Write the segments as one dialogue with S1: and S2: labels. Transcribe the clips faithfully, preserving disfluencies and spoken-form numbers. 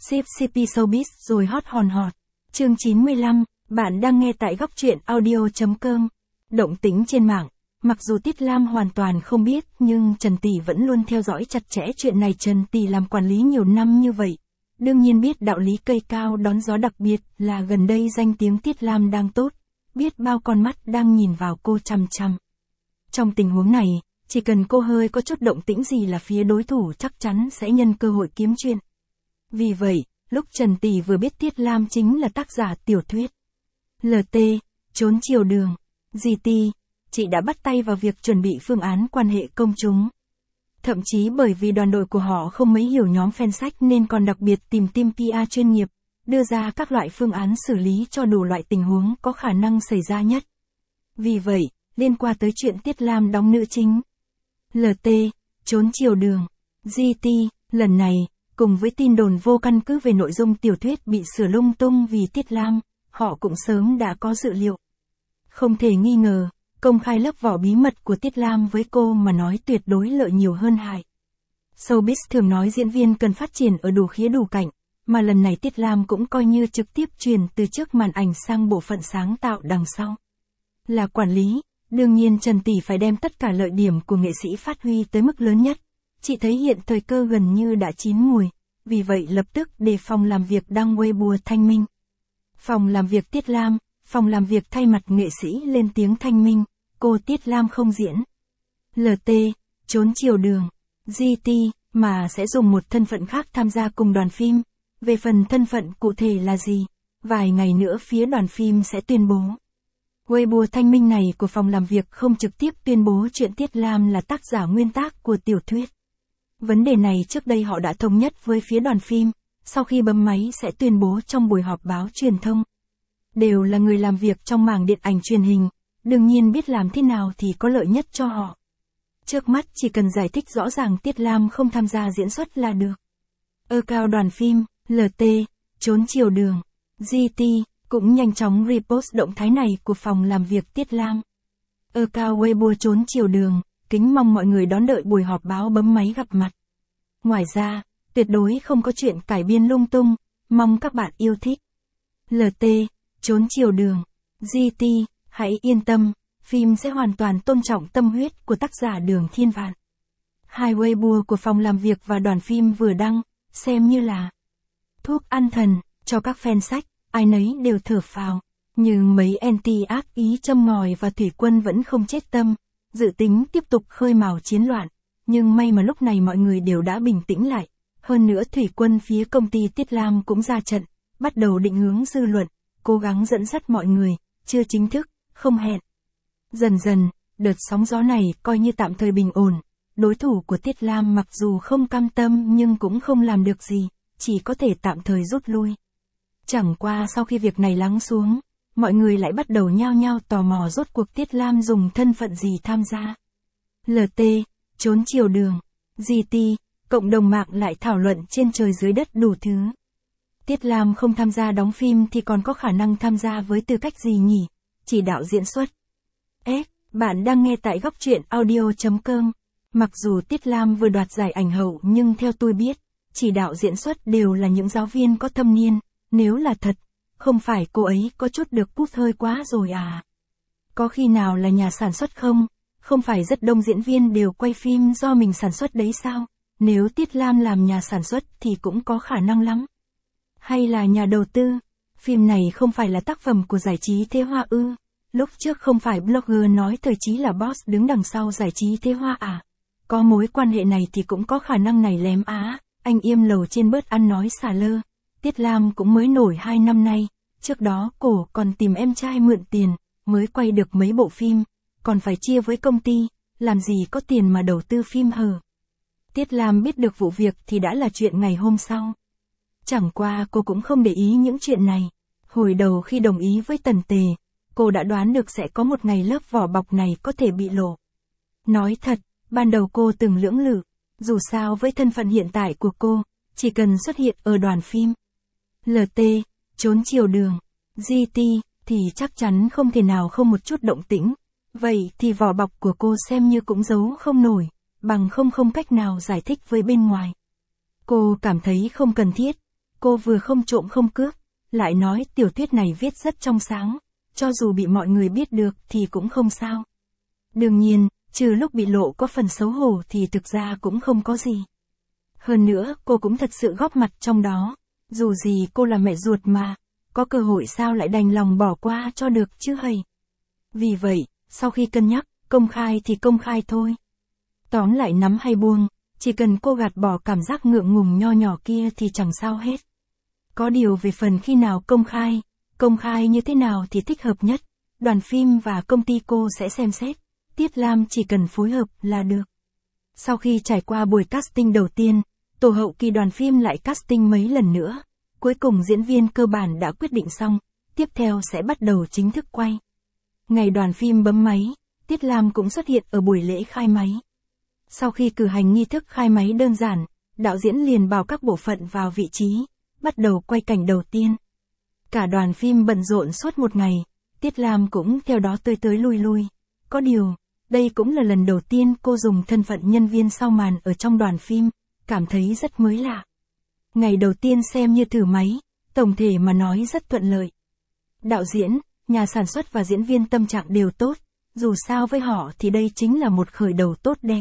S1: Ship xê pê Showbiz rồi hot hòn hot. Chương chín mươi lăm, bạn đang nghe tại góc truyện audio chấm com. Động tĩnh trên mạng. Mặc dù Tiết Lam hoàn toàn không biết, nhưng Trần Tỷ vẫn luôn theo dõi chặt chẽ chuyện này. Trần Tỷ làm quản lý nhiều năm như vậy, đương nhiên biết đạo lý cây cao đón gió, đặc biệt là gần đây danh tiếng Tiết Lam đang tốt, biết bao con mắt đang nhìn vào cô chằm chằm. Trong tình huống này, chỉ cần cô hơi có chút động tĩnh gì là phía đối thủ chắc chắn sẽ nhân cơ hội kiếm chuyện. Vì vậy, lúc Trần Tỷ vừa biết Tiết Lam chính là tác giả tiểu thuyết lờ tê, Trốn chiều đường, giê tê, chị đã bắt tay vào việc chuẩn bị phương án quan hệ công chúng. Thậm chí bởi vì đoàn đội của họ không mấy hiểu nhóm fan sách nên còn đặc biệt tìm team pê e chuyên nghiệp, đưa ra các loại phương án xử lý cho đủ loại tình huống có khả năng xảy ra nhất. Vì vậy, liên quan tới chuyện Tiết Lam đóng nữ chính lờ tê, Trốn chiều đường, giê tê, lần này, cùng với tin đồn vô căn cứ về nội dung tiểu thuyết bị sửa lung tung vì Tiết Lam, họ cũng sớm đã có dự liệu. Không thể nghi ngờ, công khai lớp vỏ bí mật của Tiết Lam với cô mà nói tuyệt đối lợi nhiều hơn hại. Showbiz thường nói diễn viên cần phát triển ở đủ khía đủ cạnh, mà lần này Tiết Lam cũng coi như trực tiếp truyền từ trước màn ảnh sang bộ phận sáng tạo đằng sau. Là quản lý, đương nhiên Trần Tỷ phải đem tất cả lợi điểm của nghệ sĩ phát huy tới mức lớn nhất. Chị thấy hiện thời cơ gần như đã chín mùi, vì vậy lập tức để phòng làm việc đăng Weibo thanh minh. Phòng làm việc Tiết Lam, phòng làm việc thay mặt nghệ sĩ lên tiếng thanh minh, cô Tiết Lam không diễn lờ tê, Trốn chiều đường, giê tê, mà sẽ dùng một thân phận khác tham gia cùng đoàn phim. Về phần thân phận cụ thể là gì, vài ngày nữa phía đoàn phim sẽ tuyên bố. Weibo thanh minh này của phòng làm việc không trực tiếp tuyên bố chuyện Tiết Lam là tác giả nguyên tác của tiểu thuyết. Vấn đề này trước đây họ đã thống nhất với phía đoàn phim, sau khi bấm máy sẽ tuyên bố trong buổi họp báo truyền thông. Đều là người làm việc trong mảng điện ảnh truyền hình, đương nhiên biết làm thế nào thì có lợi nhất cho họ. Trước mắt chỉ cần giải thích rõ ràng Tiết Lam không tham gia diễn xuất là được. Ơ cao đoàn phim, lờ tê, Trốn chiều đường, giê tê, cũng nhanh chóng repost động thái này của phòng làm việc Tiết Lam. Ơ cao Weibo Trốn chiều đường, kính mong mọi người đón đợi buổi họp báo bấm máy gặp mặt. Ngoài ra, tuyệt đối không có chuyện cải biên lung tung, mong các bạn yêu thích. lờ tê, Trốn chiều đường, giê tê, hãy yên tâm, phim sẽ hoàn toàn tôn trọng tâm huyết của tác giả Đường Thiên Vạn. Hai Weibo của phòng làm việc và đoàn phim vừa đăng, xem như là thuốc an thần cho các fan sách, ai nấy đều thở phào. Nhưng mấy anti ác ý châm ngòi và Thủy Quân vẫn không chết tâm, dự tính tiếp tục khơi mào chiến loạn. Nhưng may mà lúc này mọi người đều đã bình tĩnh lại. Hơn nữa Thủy Quân phía công ty Tiết Lam cũng ra trận, bắt đầu định hướng dư luận, cố gắng dẫn dắt mọi người, chưa chính thức, không hẹn. Dần dần, đợt sóng gió này coi như tạm thời bình ổn. Đối thủ của Tiết Lam mặc dù không cam tâm nhưng cũng không làm được gì, chỉ có thể tạm thời rút lui. Chẳng qua sau khi việc này lắng xuống, mọi người lại bắt đầu nhao nhao tò mò rốt cuộc Tiết Lam dùng thân phận gì tham gia lờ tê, Trốn chiều đường, giê tê, cộng đồng mạng lại thảo luận trên trời dưới đất đủ thứ. Tiết Lam không tham gia đóng phim thì còn có khả năng tham gia với tư cách gì nhỉ? Chỉ đạo diễn xuất. Ế, bạn đang nghe tại góc truyện audio chấm com. Mặc dù Tiết Lam vừa đoạt giải ảnh hậu nhưng theo tôi biết, chỉ đạo diễn xuất đều là những giáo viên có thâm niên. Nếu là thật, không phải cô ấy có chút được pút hơi quá rồi à? Có khi nào là nhà sản xuất không? Không phải rất đông diễn viên đều quay phim do mình sản xuất đấy sao? Nếu Tiết Lam làm nhà sản xuất thì cũng có khả năng lắm. Hay là nhà đầu tư? Phim này không phải là tác phẩm của giải trí Thế Hoa ư? Lúc trước không phải blogger nói Thời Chí là boss đứng đằng sau giải trí Thế Hoa à? Có mối quan hệ này thì cũng có khả năng này lém á. Anh Yêm lầu trên bớt ăn nói xả lơ. Tiết Lam cũng mới nổi hai năm nay, trước đó cổ còn tìm em trai mượn tiền, mới quay được mấy bộ phim, còn phải chia với công ty, làm gì có tiền mà đầu tư phim hờ. Tiết Lam biết được vụ việc thì đã là chuyện ngày hôm sau. Chẳng qua cô cũng không để ý những chuyện này. Hồi đầu khi đồng ý với Tần Tề, cô đã đoán được sẽ có một ngày lớp vỏ bọc này có thể bị lộ. Nói thật, ban đầu cô từng lưỡng lự, dù sao với thân phận hiện tại của cô, chỉ cần xuất hiện ở đoàn phim lờ tê, Trốn chiều đường, giê tê, thì chắc chắn không thể nào không một chút động tĩnh. Vậy thì vỏ bọc của cô xem như cũng giấu không nổi, bằng không không cách nào giải thích với bên ngoài. Cô cảm thấy không cần thiết. cô vừa không trộm không cướp, lại nói tiểu thuyết này viết rất trong sáng, cho dù bị mọi người biết được thì cũng không sao. Đương nhiên, trừ lúc bị lộ có phần xấu hổ thì thực ra cũng không có gì. Hơn nữa, cô cũng thật sự góp mặt trong đó, dù gì cô là mẹ ruột mà, có cơ hội sao lại đành lòng bỏ qua cho được chứ hầy. Vì vậy, sau khi cân nhắc, công khai thì công khai thôi. Tóm lại nắm hay buông, chỉ cần cô gạt bỏ cảm giác ngượng ngùng nho nhỏ kia thì chẳng sao hết. Có điều về phần khi nào công khai, công khai như thế nào thì thích hợp nhất, đoàn phim và công ty cô sẽ xem xét, Tiết Lam chỉ cần phối hợp là được. Sau khi trải qua buổi casting đầu tiên, tổ hậu kỳ đoàn phim lại casting mấy lần nữa, cuối cùng diễn viên cơ bản đã quyết định xong, tiếp theo sẽ bắt đầu chính thức quay. Ngày đoàn phim bấm máy, Tiết Lam cũng xuất hiện ở buổi lễ khai máy. Sau khi cử hành nghi thức khai máy đơn giản, đạo diễn liền bảo các bộ phận vào vị trí, bắt đầu quay cảnh đầu tiên. Cả đoàn phim bận rộn suốt một ngày, Tiết Lam cũng theo đó tới tới lui lui. Có điều, đây cũng là lần đầu tiên cô dùng thân phận nhân viên sau màn ở trong đoàn phim, cảm thấy rất mới lạ. Ngày đầu tiên xem như thử máy, tổng thể mà nói rất thuận lợi. Đạo diễn, nhà sản xuất và diễn viên tâm trạng đều tốt, dù sao với họ thì đây chính là một khởi đầu tốt đẹp.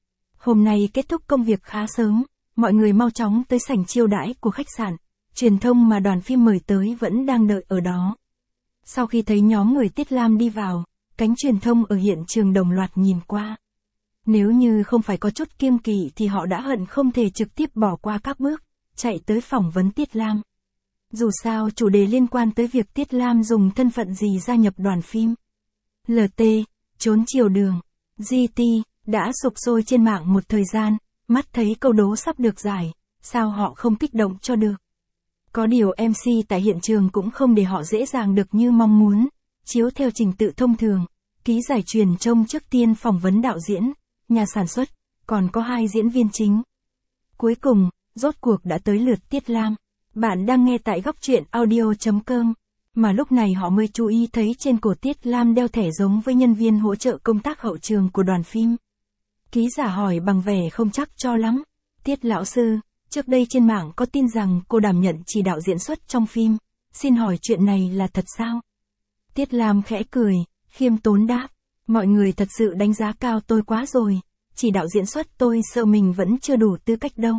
S1: Hôm nay kết thúc công việc khá sớm, mọi người mau chóng tới sảnh chiêu đãi của khách sạn, truyền thông mà đoàn phim mời tới vẫn đang đợi ở đó. Sau khi thấy nhóm người Tiết Lam đi vào, cánh truyền thông ở hiện trường đồng loạt nhìn qua. Nếu như không phải có chút kiêng kỵ thì họ đã hận không thể trực tiếp bỏ qua các bước, chạy tới phỏng vấn Tiết Lam. Dù sao chủ đề liên quan tới việc Tiết Lam dùng thân phận gì gia nhập đoàn phim. lờ tê, trốn chiều đường, giê tê, đã sục sôi trên mạng một thời gian, mắt thấy câu đố sắp được giải, sao họ không kích động cho được. Có điều em xê tại hiện trường cũng không để họ dễ dàng được như mong muốn, chiếu theo trình tự thông thường, ký giải truyền trông trước tiên phỏng vấn đạo diễn, nhà sản xuất, còn có hai diễn viên chính. Cuối cùng, rốt cuộc đã tới lượt Tiết Lam. Bạn đang nghe tại góc truyện audio chấm com, mà lúc này họ mới chú ý thấy trên cổ Tiết Lam đeo thẻ giống với nhân viên hỗ trợ công tác hậu trường của đoàn phim. Ký giả hỏi bằng vẻ không chắc cho lắm. Tiết lão sư, trước đây trên mạng có tin rằng cô đảm nhận chỉ đạo diễn xuất trong phim, xin hỏi chuyện này là thật sao? Tiết Lam khẽ cười, khiêm tốn đáp, mọi người thật sự đánh giá cao tôi quá rồi, chỉ đạo diễn xuất tôi sợ mình vẫn chưa đủ tư cách đâu.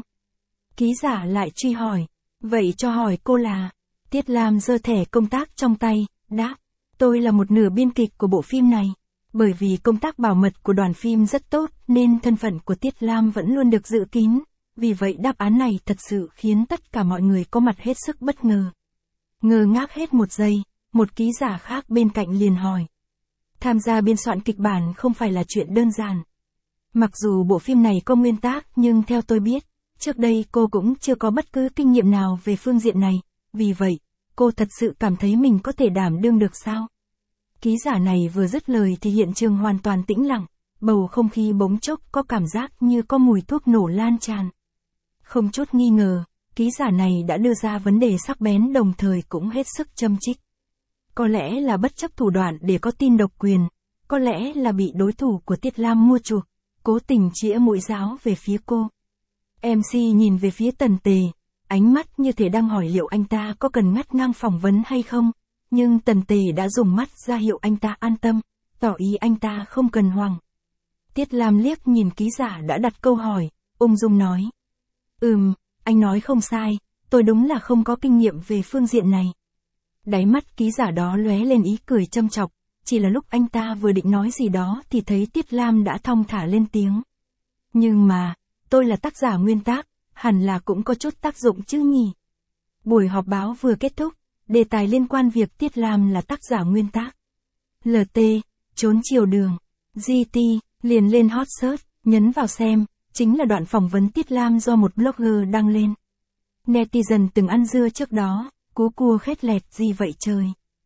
S1: Ký giả lại truy hỏi, vậy cho hỏi cô là? Tiết Lam giơ thẻ công tác trong tay, đáp, tôi là một nửa biên kịch của bộ phim này. Bởi vì công tác bảo mật của đoàn phim rất tốt nên thân phận của Tiết Lam vẫn luôn được giữ kín, vì vậy đáp án này thật sự khiến tất cả mọi người có mặt hết sức bất ngờ. Ngơ ngác hết một giây, một ký giả khác bên cạnh liền hỏi. Tham gia biên soạn kịch bản không phải là chuyện đơn giản. Mặc dù bộ phim này có nguyên tác nhưng theo tôi biết, trước đây cô cũng chưa có bất cứ kinh nghiệm nào về phương diện này, vì vậy, cô thật sự cảm thấy mình có thể đảm đương được sao? Ký giả này vừa dứt lời thì hiện trường hoàn toàn tĩnh lặng, bầu không khí bỗng chốc có cảm giác như có mùi thuốc nổ lan tràn. Không chút nghi ngờ, ký giả này đã đưa ra vấn đề sắc bén đồng thời cũng hết sức châm chích. Có lẽ là bất chấp thủ đoạn để có tin độc quyền, có lẽ là bị đối thủ của Tiết Lam mua chuộc, cố tình chĩa mũi giáo về phía cô. em xê nhìn về phía Tần Tề, ánh mắt như thể đang hỏi liệu anh ta có cần ngắt ngang phỏng vấn hay không. Nhưng Tần Tề đã dùng mắt ra hiệu anh ta an tâm, tỏ ý anh ta không cần hoảng. Tiết Lam liếc nhìn ký giả đã đặt câu hỏi, ung dung nói. Ừm, anh nói không sai, tôi đúng là không có kinh nghiệm về phương diện này. Đáy mắt ký giả đó lóe lên ý cười châm chọc, chỉ là lúc anh ta vừa định nói gì đó thì thấy Tiết Lam đã thong thả lên tiếng. Nhưng mà, tôi là tác giả nguyên tác, hẳn là cũng có chút tác dụng chứ nhỉ. Buổi họp báo vừa kết thúc. Đề tài liên quan việc Tiết Lam là tác giả nguyên tác. lờ tê, trốn chiều đường, giê tê, liền lên hot search, nhấn vào xem, chính là đoạn phỏng vấn Tiết Lam do một blogger đăng lên. Netizen từng ăn dưa trước đó, cú cua khét lẹt gì vậy trời.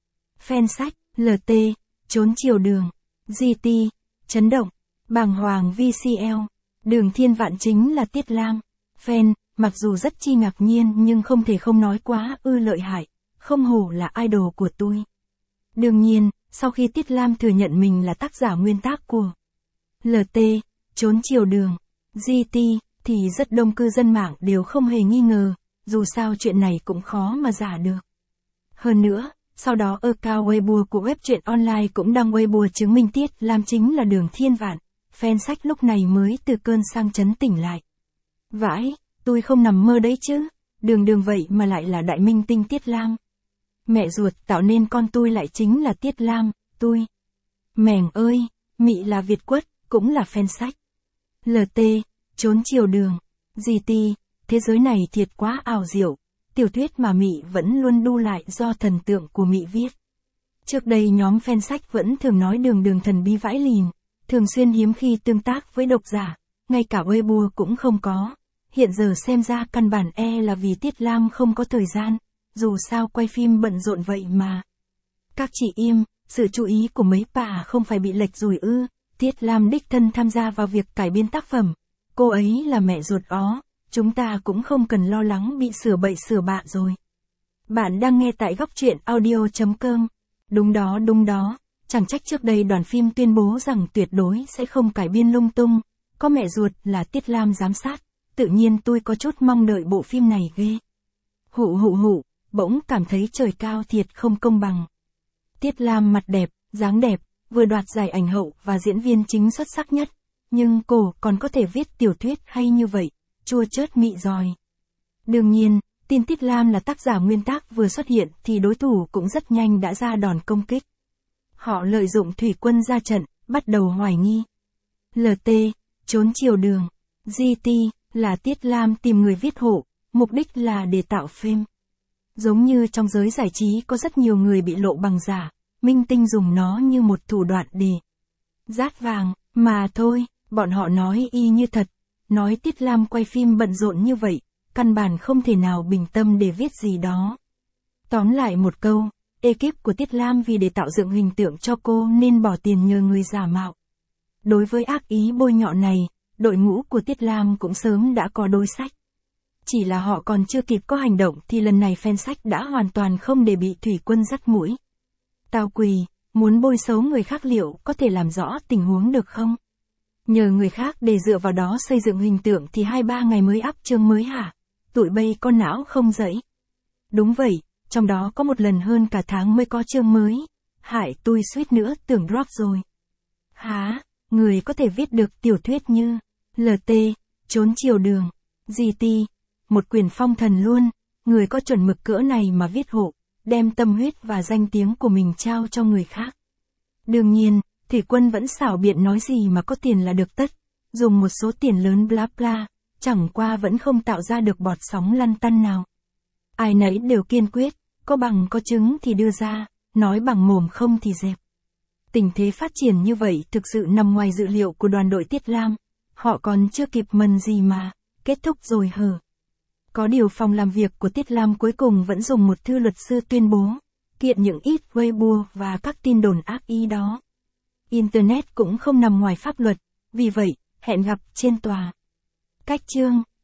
S1: Fan sách, lờ tê, trốn chiều đường, giê tê, chấn động, bàng hoàng vê xê lờ, Đường Thiên Vạn chính là Tiết Lam. Fan, mặc dù rất chi ngạc nhiên nhưng không thể không nói quá ư lợi hại. Không hổ là idol của tôi. Đương nhiên, sau khi Tiết Lam thừa nhận mình là tác giả nguyên tác của lờ tê, trốn chiều đường, giê tê, thì rất đông cư dân mạng đều không hề nghi ngờ, dù sao chuyện này cũng khó mà giả được. Hơn nữa, sau đó account Weibo của web truyện online cũng đăng Weibo chứng minh Tiết Lam chính là Đường Thiên Vạn, fan sách lúc này mới từ cơn sang chấn tỉnh lại. Vãi, tôi không nằm mơ đấy chứ, đường đường vậy mà lại là đại minh tinh Tiết Lam. Mẹ ruột tạo nên con tôi lại chính là Tiết Lam, tôi. Mèng ơi, Mị là Việt Quất, cũng là fan sách. lờ tê, trốn chiều đường, giê tê, thế giới này thiệt quá ảo diệu, tiểu thuyết mà Mị vẫn luôn đu lại do thần tượng của Mị viết. Trước đây nhóm fan sách vẫn thường nói đường đường thần bí vãi lìn, thường xuyên hiếm khi tương tác với độc giả, ngay cả Weibo cũng không có. Hiện giờ xem ra căn bản e là vì Tiết Lam không có thời gian, dù sao quay phim bận rộn vậy mà. Các chị im, sự chú ý của mấy bà không phải bị lệch rồi ư, Tiết Lam đích thân tham gia vào việc cải biên tác phẩm, cô ấy là mẹ ruột ó, chúng ta cũng không cần lo lắng bị sửa bậy sửa bạ rồi. Bạn đang nghe tại góc truyện audio chấm com. Đúng đó đúng đó, chẳng trách trước đây đoàn phim tuyên bố rằng tuyệt đối sẽ không cải biên lung tung, có mẹ ruột là Tiết Lam giám sát, tự nhiên tôi có chút mong đợi bộ phim này ghê. Hụ hụ hụ, bỗng cảm thấy trời cao thiệt không công bằng. Tiết Lam mặt đẹp, dáng đẹp, vừa đoạt giải ảnh hậu và diễn viên chính xuất sắc nhất, nhưng cô còn có thể viết tiểu thuyết hay như vậy, chua chớt mị giòi. Đương nhiên, tin Tiết Lam là tác giả nguyên tác vừa xuất hiện thì đối thủ cũng rất nhanh đã ra đòn công kích. Họ lợi dụng thủy quân ra trận, bắt đầu hoài nghi. lờ tê, trốn chiều đường, giê tê, là Tiết Lam tìm người viết hộ, mục đích là để tạo fame. Giống như trong giới giải trí có rất nhiều người bị lộ bằng giả, minh tinh dùng nó như một thủ đoạn để rát vàng, mà thôi, bọn họ nói y như thật, nói Tiết Lam quay phim bận rộn như vậy, căn bản không thể nào bình tâm để viết gì đó. Tóm lại một câu, ekip của Tiết Lam vì để tạo dựng hình tượng cho cô nên bỏ tiền nhờ người giả mạo. Đối với ác ý bôi nhọ này, đội ngũ của Tiết Lam cũng sớm đã có đối sách. Chỉ là họ còn chưa kịp có hành động thì lần này fan sách đã hoàn toàn không để bị thủy quân dắt mũi. Tao quỳ, muốn bôi xấu người khác liệu có thể làm rõ tình huống được không? Nhờ người khác để dựa vào đó xây dựng hình tượng thì hai ba ngày mới up chương mới hả? Tụi bây con não không dậy. Đúng vậy, trong đó có một lần hơn cả tháng mới có chương mới. Hại tôi suýt nữa tưởng drop rồi. Hả? Người có thể viết được tiểu thuyết như lờ tê, trốn chiều đường, giê tê, một quyền phong thần luôn, người có chuẩn mực cỡ này mà viết hộ, đem tâm huyết và danh tiếng của mình trao cho người khác. Đương nhiên, thủy quân vẫn xảo biện nói gì mà có tiền là được tất, dùng một số tiền lớn bla bla, chẳng qua vẫn không tạo ra được bọt sóng lăn tăn nào. Ai nấy đều kiên quyết, có bằng có chứng thì đưa ra, nói bằng mồm không thì dẹp. Tình thế phát triển như vậy thực sự nằm ngoài dự liệu của đoàn đội Tiết Lam, họ còn chưa kịp mần gì mà, kết thúc rồi hờ. Có điều phòng làm việc của Tiết Lam cuối cùng vẫn dùng một thư luật sư tuyên bố, kiện những ít Weibo và các tin đồn ác ý đó. Internet cũng không nằm ngoài pháp luật, vì vậy, hẹn gặp trên tòa. Cách chương